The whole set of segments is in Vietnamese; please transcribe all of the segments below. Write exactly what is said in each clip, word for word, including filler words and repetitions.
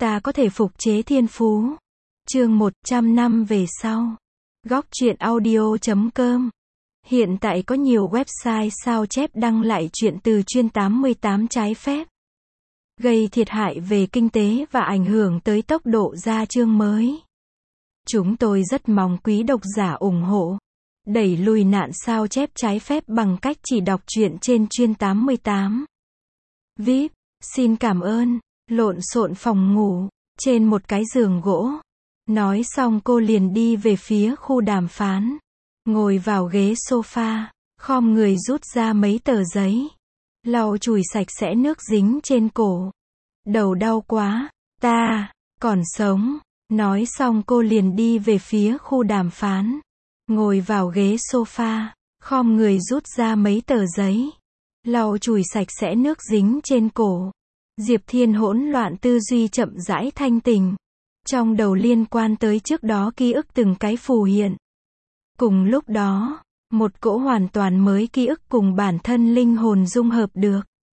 ta có thể phục chế thiên phú. Chương một trăm năm về sau. Góc truyện audio chấm com. Hiện tại có nhiều website sao chép đăng lại truyện từ chuyên tám mươi tám trái phép, gây thiệt hại về kinh tế và ảnh hưởng tới tốc độ ra chương mới. Chúng tôi rất mong quý độc giả ủng hộ, đẩy lùi nạn sao chép trái phép bằng cách chỉ đọc truyện trên chuyên tám mươi tám. vê i pê, xin cảm ơn. Lộn xộn phòng ngủ, trên một cái giường gỗ. Nói xong cô liền đi về phía khu đàm phán. Ngồi vào ghế sofa, khom người rút ra mấy tờ giấy. Lau chùi sạch sẽ nước dính trên cổ. Đầu đau quá, ta, còn sống. Nói xong cô liền đi về phía khu đàm phán. Ngồi vào ghế sofa, khom người rút ra mấy tờ giấy. Lau chùi sạch sẽ nước dính trên cổ. Diệp Thiên hỗn loạn tư duy chậm rãi thanh tỉnh. Trong đầu liên quan tới trước đó ký ức từng cái phù hiện. Cùng lúc đó, một cỗ hoàn toàn mới ký ức cùng bản thân linh hồn dung hợp được.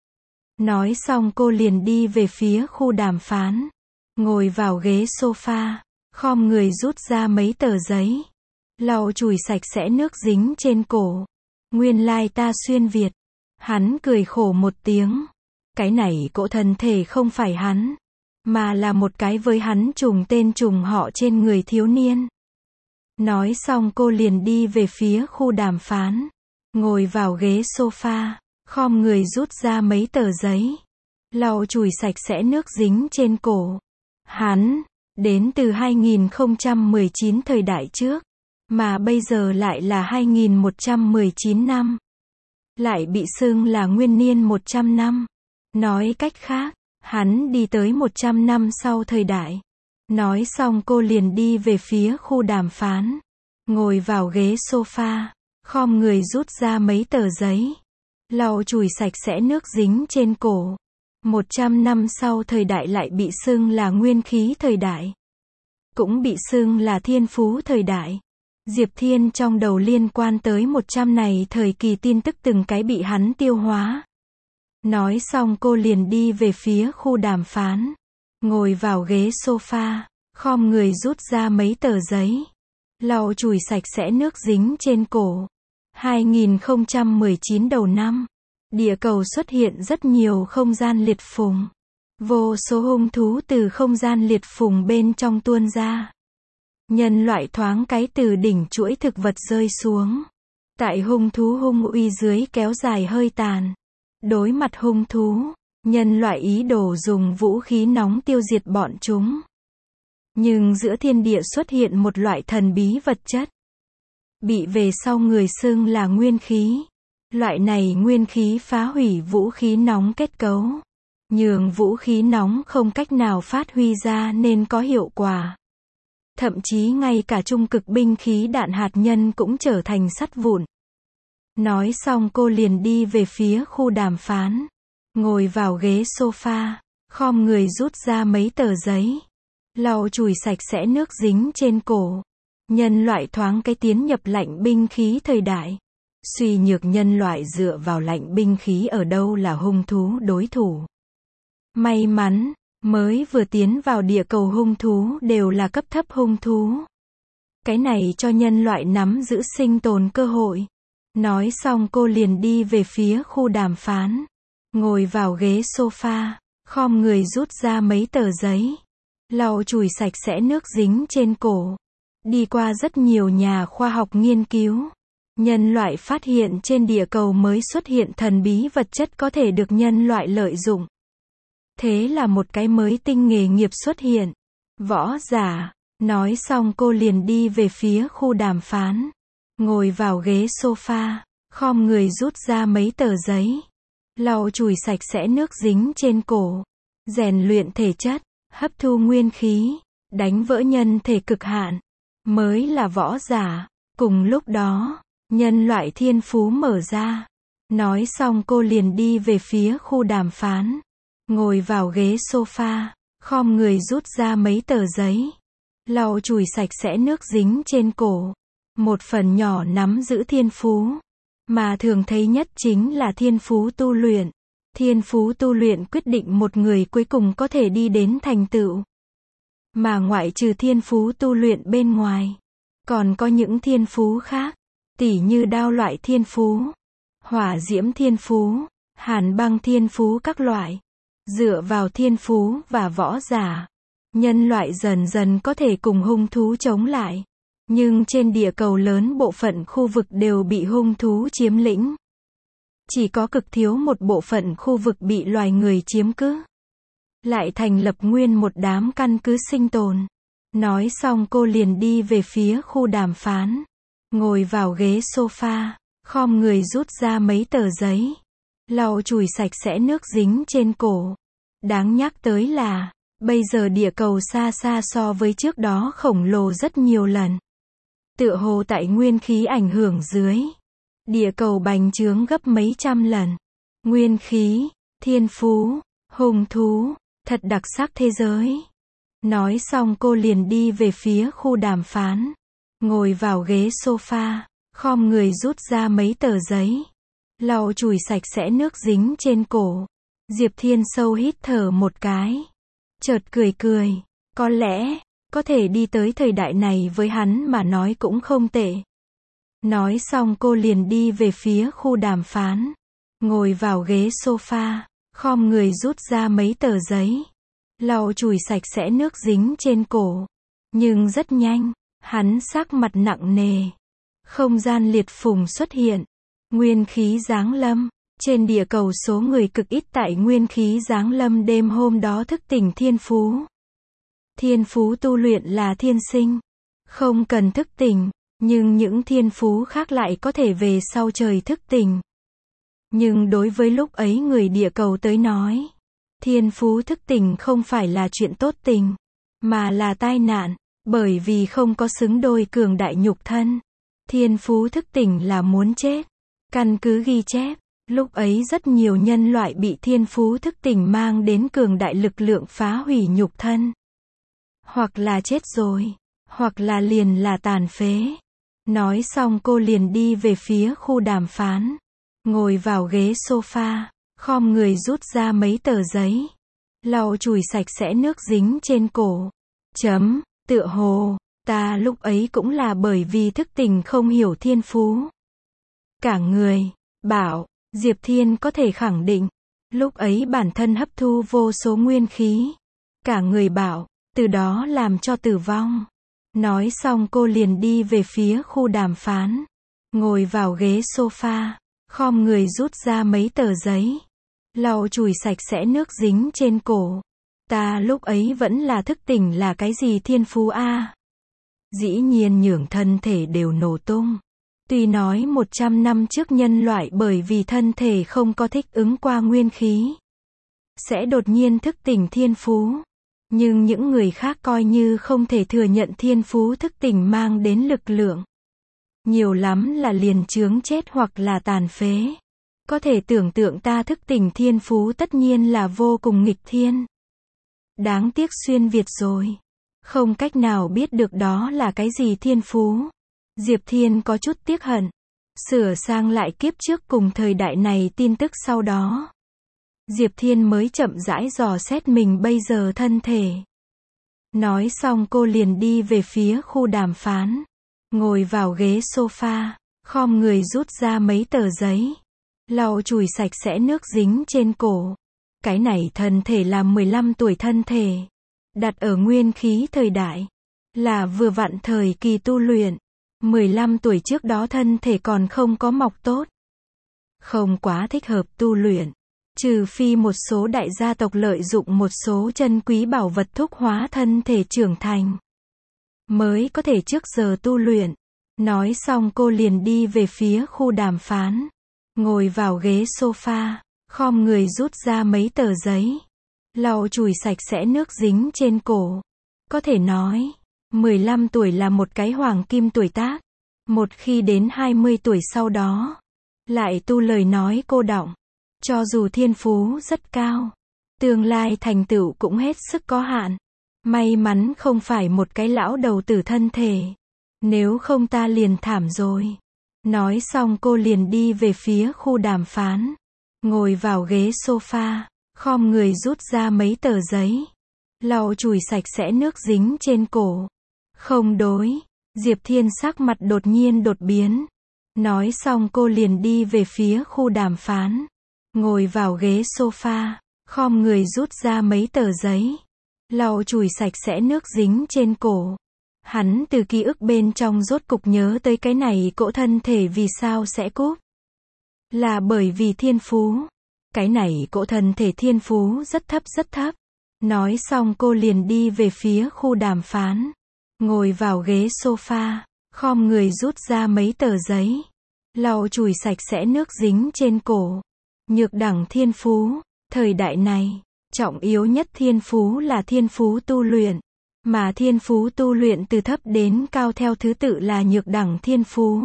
Nói xong cô liền đi về phía khu đàm phán. Ngồi vào ghế sofa, khom người rút ra mấy tờ giấy. Lau chùi sạch sẽ nước dính trên cổ. Nguyên lai ta xuyên Việt. Hắn cười khổ một tiếng. Cái này cỗ thân thể không phải hắn, mà là một cái với hắn trùng tên trùng họ trên người thiếu niên. Nói xong cô liền đi về phía khu đàm phán. Ngồi vào ghế sofa, khom người rút ra mấy tờ giấy. Lau chùi sạch sẽ nước dính trên cổ. Hắn, đến từ hai nghìn không trăm mười chín thời đại trước, mà bây giờ lại là hai nghìn một trăm mười chín năm. Lại bị xưng là nguyên niên một trăm năm. Nói cách khác, hắn đi tới một trăm năm sau thời đại. Nói xong cô liền đi về phía khu đàm phán. Ngồi vào ghế sofa, khom người rút ra mấy tờ giấy. Lau chùi sạch sẽ nước dính trên cổ. một trăm năm sau thời đại lại bị xưng là nguyên khí thời đại. Cũng bị xưng là thiên phú thời đại. Diệp Thiên trong đầu liên quan tới một trăm này thời kỳ tin tức từng cái bị hắn tiêu hóa. Nói xong cô liền đi về phía khu đàm phán. Ngồi vào ghế sofa, khom người rút ra mấy tờ giấy. Lau chùi sạch sẽ nước dính trên cổ. hai nghìn không trăm mười chín đầu năm, địa cầu xuất hiện rất nhiều không gian liệt phùng. Vô số hung thú từ không gian liệt phùng bên trong tuôn ra. Nhân loại thoáng cái từ đỉnh chuỗi thực vật rơi xuống. Tại hung thú hung uy dưới kéo dài hơi tàn. Đối mặt hung thú, nhân loại ý đồ dùng vũ khí nóng tiêu diệt bọn chúng. Nhưng giữa thiên địa xuất hiện một loại thần bí vật chất. Bị về sau người xưng là nguyên khí. Loại này nguyên khí phá hủy vũ khí nóng kết cấu. Nhường vũ khí nóng không cách nào phát huy ra nên có hiệu quả. Thậm chí ngay cả trung cực binh khí đạn hạt nhân cũng trở thành sắt vụn. Nói xong cô liền đi về phía khu đàm phán. Ngồi vào ghế sofa, khom người rút ra mấy tờ giấy. Lau chùi sạch sẽ nước dính trên cổ. Nhân loại thoáng cái tiến nhập lạnh binh khí thời đại. Suy nhược nhân loại dựa vào lạnh binh khí ở đâu là hung thú đối thủ. May mắn, mới vừa tiến vào địa cầu hung thú đều là cấp thấp hung thú. Cái này cho nhân loại nắm giữ sinh tồn cơ hội. Nói xong cô liền đi về phía khu đàm phán. Ngồi vào ghế sofa, khom người rút ra mấy tờ giấy. Lau chùi sạch sẽ nước dính trên cổ. Đi qua rất nhiều nhà khoa học nghiên cứu. Nhân loại phát hiện trên địa cầu mới xuất hiện thần bí vật chất có thể được nhân loại lợi dụng. Thế là một cái mới tinh nghề nghiệp xuất hiện. Võ giả. Nói xong cô liền đi về phía khu đàm phán. Ngồi vào ghế sofa, khom người rút ra mấy tờ giấy. Lau chùi sạch sẽ nước dính trên cổ. Rèn luyện thể chất, hấp thu nguyên khí, đánh vỡ nhân thể cực hạn. Mới là võ giả. Cùng lúc đó, nhân loại thiên phú mở ra. Nói xong cô liền đi về phía khu đàm phán. Ngồi vào ghế sofa, khom người rút ra mấy tờ giấy. Lau chùi sạch sẽ nước dính trên cổ. Một phần nhỏ nắm giữ thiên phú, mà thường thấy nhất chính là thiên phú tu luyện. Thiên phú tu luyện quyết định một người cuối cùng có thể đi đến thành tựu. Mà ngoại trừ thiên phú tu luyện bên ngoài, còn có những thiên phú khác, tỉ như đao loại thiên phú, hỏa diễm thiên phú, hàn băng thiên phú các loại. Dựa vào thiên phú và võ giả, nhân loại dần dần có thể cùng hung thú chống lại. Nhưng trên địa cầu lớn bộ phận khu vực đều bị hung thú chiếm lĩnh. Chỉ có cực thiếu một bộ phận khu vực bị loài người chiếm cứ. Lại thành lập nguyên một đám căn cứ sinh tồn. Nói xong cô liền đi về phía khu đàm phán. Ngồi vào ghế sofa, khom người rút ra mấy tờ giấy. Lau chùi sạch sẽ nước dính trên cổ. Đáng nhắc tới là, bây giờ địa cầu xa xa so với trước đó khổng lồ rất nhiều lần. Tựa hồ tại nguyên khí ảnh hưởng dưới, địa cầu bành trướng gấp mấy trăm lần. Nguyên khí, thiên phú, hung thú, thật đặc sắc thế giới. Nói xong cô liền đi về phía khu đàm phán. Ngồi vào ghế sofa, khom người rút ra mấy tờ giấy. Lau chùi sạch sẽ nước dính trên cổ. Diệp Thiên sâu hít thở một cái. Chợt cười cười. Có lẽ, có thể đi tới thời đại này với hắn mà nói cũng không tệ. Nói xong cô liền đi về phía khu đàm phán. Ngồi vào ghế sofa, khom người rút ra mấy tờ giấy. Lau chùi sạch sẽ nước dính trên cổ. Nhưng rất nhanh, hắn sắc mặt nặng nề. Không gian liệt phùng xuất hiện. Nguyên khí giáng lâm. Trên địa cầu số người cực ít tại nguyên khí giáng lâm đêm hôm đó thức tỉnh thiên phú. Thiên phú tu luyện là thiên sinh. Không cần thức tỉnh. Nhưng những thiên phú khác lại có thể về sau trời thức tỉnh. Nhưng đối với lúc ấy người địa cầu tới nói, thiên phú thức tỉnh không phải là chuyện tốt tình, mà là tai nạn, bởi vì không có xứng đôi cường đại nhục thân. Thiên phú thức tỉnh là muốn chết. Căn cứ ghi chép, lúc ấy rất nhiều nhân loại bị thiên phú thức tỉnh mang đến cường đại lực lượng phá hủy nhục thân. Hoặc là chết rồi, hoặc là liền là tàn phế. Nói xong cô liền đi về phía khu đàm phán. Ngồi vào ghế sofa, khom người rút ra mấy tờ giấy. Lau chùi sạch sẽ nước dính trên cổ. Chấm, tựa hồ, ta lúc ấy cũng là bởi vì thức tỉnh không hiểu thiên phú. Cả người, bảo, Diệp Thiên có thể khẳng định, lúc ấy bản thân hấp thu vô số nguyên khí. Cả người bảo, từ đó làm cho tử vong. Nói xong cô liền đi về phía khu đàm phán. Ngồi vào ghế sofa, khom người rút ra mấy tờ giấy. Lau chùi sạch sẽ nước dính trên cổ. Ta lúc ấy vẫn là thức tỉnh là cái gì thiên phú a? Dĩ nhiên nhường thân thể đều nổ tung. Tuy nói một trăm năm trước nhân loại bởi vì thân thể không có thích ứng qua nguyên khí, sẽ đột nhiên thức tỉnh thiên phú. Nhưng những người khác coi như không thể thừa nhận thiên phú thức tỉnh mang đến lực lượng. Nhiều lắm là liền chướng chết hoặc là tàn phế. Có thể tưởng tượng ta thức tỉnh thiên phú tất nhiên là vô cùng nghịch thiên. Đáng tiếc xuyên Việt rồi. Không cách nào biết được đó là cái gì thiên phú. Diệp Thiên có chút tiếc hận. Sửa sang lại kiếp trước cùng thời đại này tin tức sau đó. Diệp Thiên mới chậm rãi dò xét mình bây giờ thân thể. Nói xong cô liền đi về phía khu đàm phán. Ngồi vào ghế sofa, khom người rút ra mấy tờ giấy. Lau chùi sạch sẽ nước dính trên cổ. Cái này thân thể là mười lăm tuổi thân thể. Đặt ở nguyên khí thời đại. Là vừa vặn thời kỳ tu luyện. mười lăm tuổi trước đó thân thể còn không có mọc tốt. Không quá thích hợp tu luyện. Trừ phi một số đại gia tộc lợi dụng một số chân quý bảo vật thúc hóa thân thể trưởng thành. Mới có thể trước giờ tu luyện. Nói xong cô liền đi về phía khu đàm phán. Ngồi vào ghế sofa, khom người rút ra mấy tờ giấy. Lau chùi sạch sẽ nước dính trên cổ. Có thể nói, mười lăm tuổi là một cái hoàng kim tuổi tác. Một khi đến hai mươi tuổi sau đó, lại tu lời nói cô đọng. Cho dù thiên phú rất cao, tương lai thành tựu cũng hết sức có hạn. May mắn không phải một cái lão đầu tử thân thể. Nếu không ta liền thảm rồi. Nói xong cô liền đi về phía khu đàm phán. Ngồi vào ghế sofa, khom người rút ra mấy tờ giấy. lau chùi sạch sẽ nước dính trên cổ. Không đối. Diệp Thiên sắc mặt đột nhiên đột biến. Nói xong cô liền đi về phía khu đàm phán. Ngồi vào ghế sofa, khom người rút ra mấy tờ giấy. Lau chùi sạch sẽ nước dính trên cổ. Hắn từ ký ức bên trong rốt cục nhớ tới cái này cỗ thân thể vì sao sẽ cúp. Là bởi vì thiên phú. Cái này cỗ thân thể thiên phú rất thấp rất thấp. Nói xong cô liền đi về phía khu đàm phán. Ngồi vào ghế sofa, khom người rút ra mấy tờ giấy. Lau chùi sạch sẽ nước dính trên cổ. Nhược đẳng thiên phú. Thời đại này, trọng yếu nhất thiên phú là thiên phú tu luyện. Mà thiên phú tu luyện từ thấp đến cao theo thứ tự là nhược đẳng thiên phú,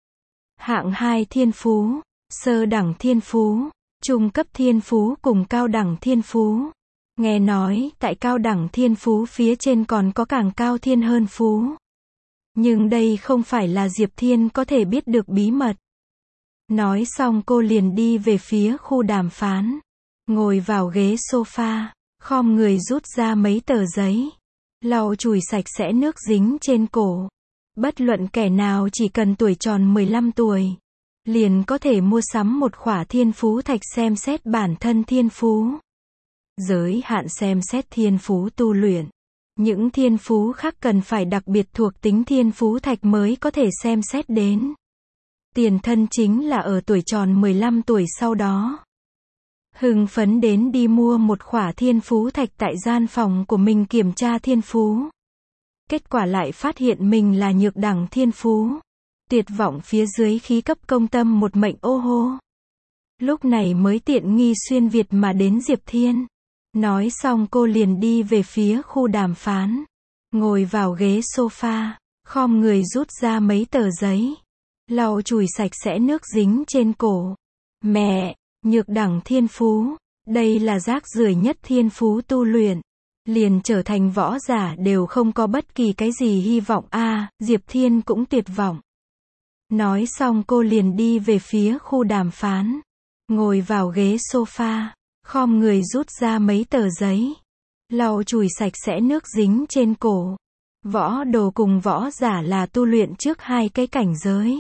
hạng hai thiên phú, sơ đẳng thiên phú, trung cấp thiên phú cùng cao đẳng thiên phú. Nghe nói, tại cao đẳng thiên phú phía trên còn có càng cao thiên hơn phú. Nhưng đây không phải là Diệp Thiên có thể biết được bí mật. Nói xong cô liền đi về phía khu đàm phán. Ngồi vào ghế sofa, khom người rút ra mấy tờ giấy. Lau chùi sạch sẽ nước dính trên cổ. Bất luận kẻ nào chỉ cần tuổi tròn mười lăm tuổi, liền có thể mua sắm một khỏa thiên phú thạch xem xét bản thân thiên phú. Giới hạn xem xét thiên phú tu luyện. Những thiên phú khác cần phải đặc biệt thuộc tính thiên phú thạch mới có thể xem xét đến. Tiền thân chính là ở tuổi tròn mười lăm tuổi sau đó. Hưng phấn đến đi mua một khỏa thiên phú thạch tại gian phòng của mình kiểm tra thiên phú. Kết quả lại phát hiện mình là nhược đẳng thiên phú. Tuyệt vọng phía dưới khí cấp công tâm một mệnh ô hô. Lúc này mới tiện nghi xuyên Việt mà đến Diệp Thiên. Nói xong cô liền đi về phía khu đàm phán. Ngồi vào ghế sofa, khom người rút ra mấy tờ giấy. Lau chùi sạch sẽ nước dính trên cổ. Mẹ! Nhược đẳng thiên phú, đây là rác rưởi nhất thiên phú tu luyện. Liền trở thành võ giả đều không có bất kỳ cái gì hy vọng a à, Diệp Thiên cũng tuyệt vọng. Nói xong cô liền đi về phía khu đàm phán. Ngồi vào ghế sofa, khom người rút ra mấy tờ giấy. Lau chùi sạch sẽ nước dính trên cổ. Võ đồ cùng võ giả là tu luyện trước hai cái cảnh giới.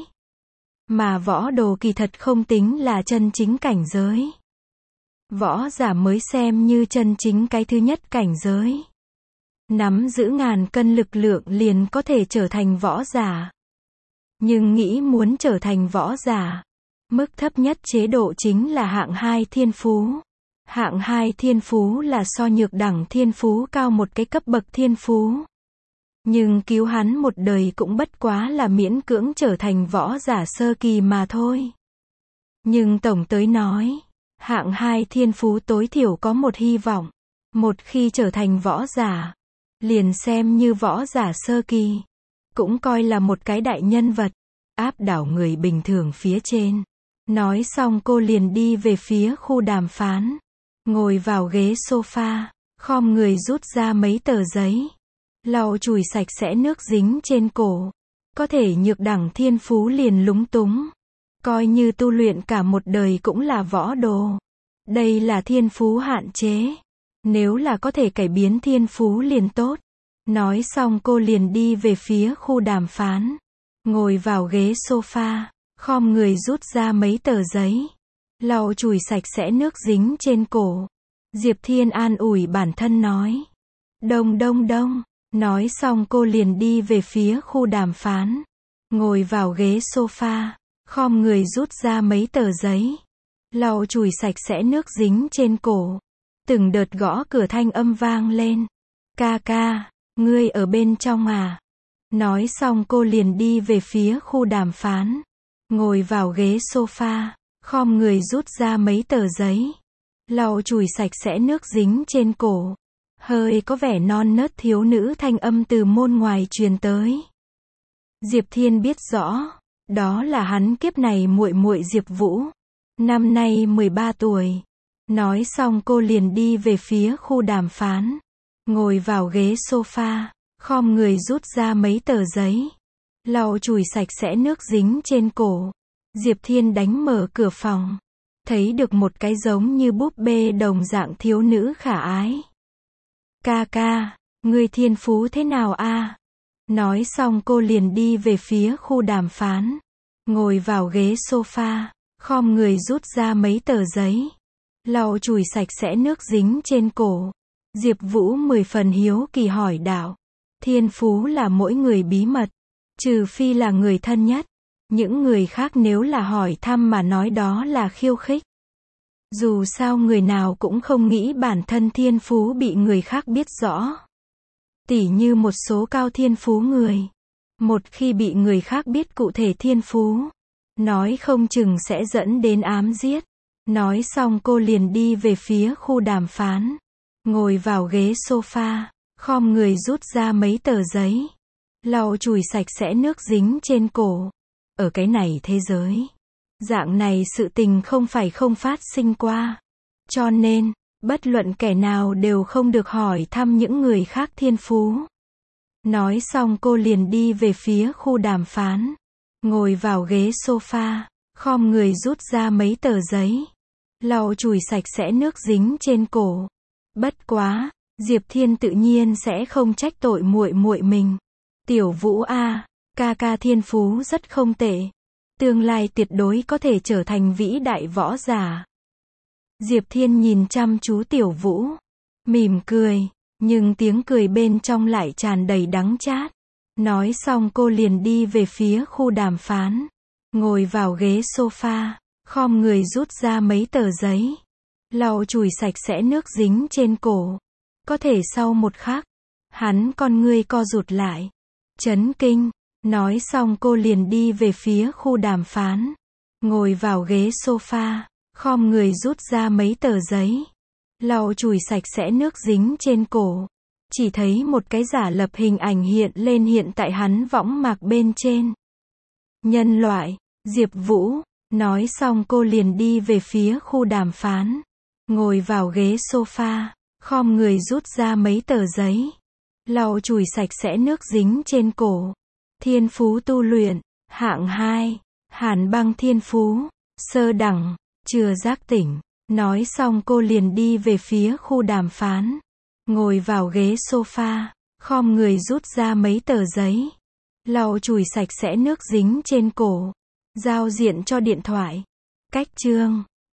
Mà võ đồ kỳ thật không tính là chân chính cảnh giới. Võ giả mới xem như chân chính cái thứ nhất cảnh giới. Nắm giữ ngàn cân lực lượng liền có thể trở thành võ giả. Nhưng nghĩ muốn trở thành võ giả, mức thấp nhất chế độ chính là hạng hai thiên phú. Hạng hai thiên phú là so nhược đẳng thiên phú cao một cái cấp bậc thiên phú. Nhưng cứu hắn một đời cũng bất quá là miễn cưỡng trở thành võ giả sơ kỳ mà thôi. Nhưng tổng tới nói, hạng hai thiên phú tối thiểu có một hy vọng. Một khi trở thành võ giả, liền xem như võ giả sơ kỳ, cũng coi là một cái đại nhân vật, áp đảo người bình thường phía trên. Nói xong cô liền đi về phía khu đàm phán. Ngồi vào ghế sofa, khom người rút ra mấy tờ giấy. Lau chùi sạch sẽ nước dính trên cổ. Có thể nhược đẳng thiên phú liền lúng túng. Coi như tu luyện cả một đời cũng là võ đồ. Đây là thiên phú hạn chế. Nếu là có thể cải biến thiên phú liền tốt. Nói xong cô liền đi về phía khu đàm phán. Ngồi vào ghế sofa, khom người rút ra mấy tờ giấy. Lau chùi sạch sẽ nước dính trên cổ. Diệp Thiên an ủi bản thân nói. Đông đông đông. Nói xong cô liền đi về phía khu đàm phán. Ngồi vào ghế sofa, khom người rút ra mấy tờ giấy. Lau chùi sạch sẽ nước dính trên cổ. Từng đợt gõ cửa thanh âm vang lên. Ca ca, ngươi ở bên trong à? Nói xong cô liền đi về phía khu đàm phán. Ngồi vào ghế sofa, khom người rút ra mấy tờ giấy. Lau chùi sạch sẽ nước dính trên cổ. Hơi có vẻ non nớt thiếu nữ thanh âm từ môn ngoài truyền tới. Diệp Thiên biết rõ, đó là hắn kiếp này muội muội Diệp Vũ, năm nay mười ba tuổi. Nói xong cô liền đi về phía khu đàm phán. Ngồi vào ghế sofa, khom người rút ra mấy tờ giấy. Lau chùi sạch sẽ nước dính trên cổ. Diệp Thiên đánh mở cửa phòng. Thấy được một cái giống như búp bê đồng dạng thiếu nữ khả ái. Ca ca, ngươi thiên phú thế nào a? Nói xong cô liền đi về phía khu đàm phán. Ngồi vào ghế sofa, khom người rút ra mấy tờ giấy. Lau chùi sạch sẽ nước dính trên cổ. Diệp Vũ mười phần hiếu kỳ hỏi đạo. Thiên phú là mỗi người bí mật. Trừ phi là người thân nhất. Những người khác nếu là hỏi thăm mà nói đó là khiêu khích. Dù sao người nào cũng không nghĩ bản thân thiên phú bị người khác biết rõ. Tỉ như một số cao thiên phú người. Một khi bị người khác biết cụ thể thiên phú, nói không chừng sẽ dẫn đến ám giết. Nói xong cô liền đi về phía khu đàm phán. Ngồi vào ghế sofa, khom người rút ra mấy tờ giấy. Lau chùi sạch sẽ nước dính trên cổ. Ở cái này thế giới, dạng này sự tình không phải không phát sinh qua. Cho nên, bất luận kẻ nào đều không được hỏi thăm những người khác thiên phú. Nói xong cô liền đi về phía khu đàm phán. Ngồi vào ghế sofa, khom người rút ra mấy tờ giấy. Lau chùi sạch sẽ nước dính trên cổ. Bất quá, Diệp Thiên tự nhiên sẽ không trách tội muội muội mình. Tiểu Vũ a, ca ca thiên phú rất không tệ. Tương lai tuyệt đối có thể trở thành vĩ đại võ giả. Diệp Thiên nhìn chăm chú Tiểu Vũ, mỉm cười, nhưng tiếng cười bên trong lại tràn đầy đắng chát. Nói xong cô liền đi về phía khu đàm phán. Ngồi vào ghế sofa, khom người rút ra mấy tờ giấy. Lau chùi sạch sẽ nước dính trên cổ. Có thể sau một khắc, hắn con ngươi co rụt lại. Chấn kinh. Nói xong cô liền đi về phía khu đàm phán. Ngồi vào ghế sofa, khom người rút ra mấy tờ giấy. Lau chùi sạch sẽ nước dính trên cổ. Chỉ thấy một cái giả lập hình ảnh hiện lên hiện tại hắn võng mạc bên trên. Nhân loại, Diệp Vũ. Nói xong cô liền đi về phía khu đàm phán. Ngồi vào ghế sofa, khom người rút ra mấy tờ giấy. Lau chùi sạch sẽ nước dính trên cổ. Thiên phú tu luyện, hạng hai, Hàn Băng thiên phú, sơ đẳng, chưa giác tỉnh. Nói xong cô liền đi về phía khu đàm phán. Ngồi vào ghế sofa, khom người rút ra mấy tờ giấy. Lau chùi sạch sẽ nước dính trên cổ. Giao diện cho điện thoại. Cách chương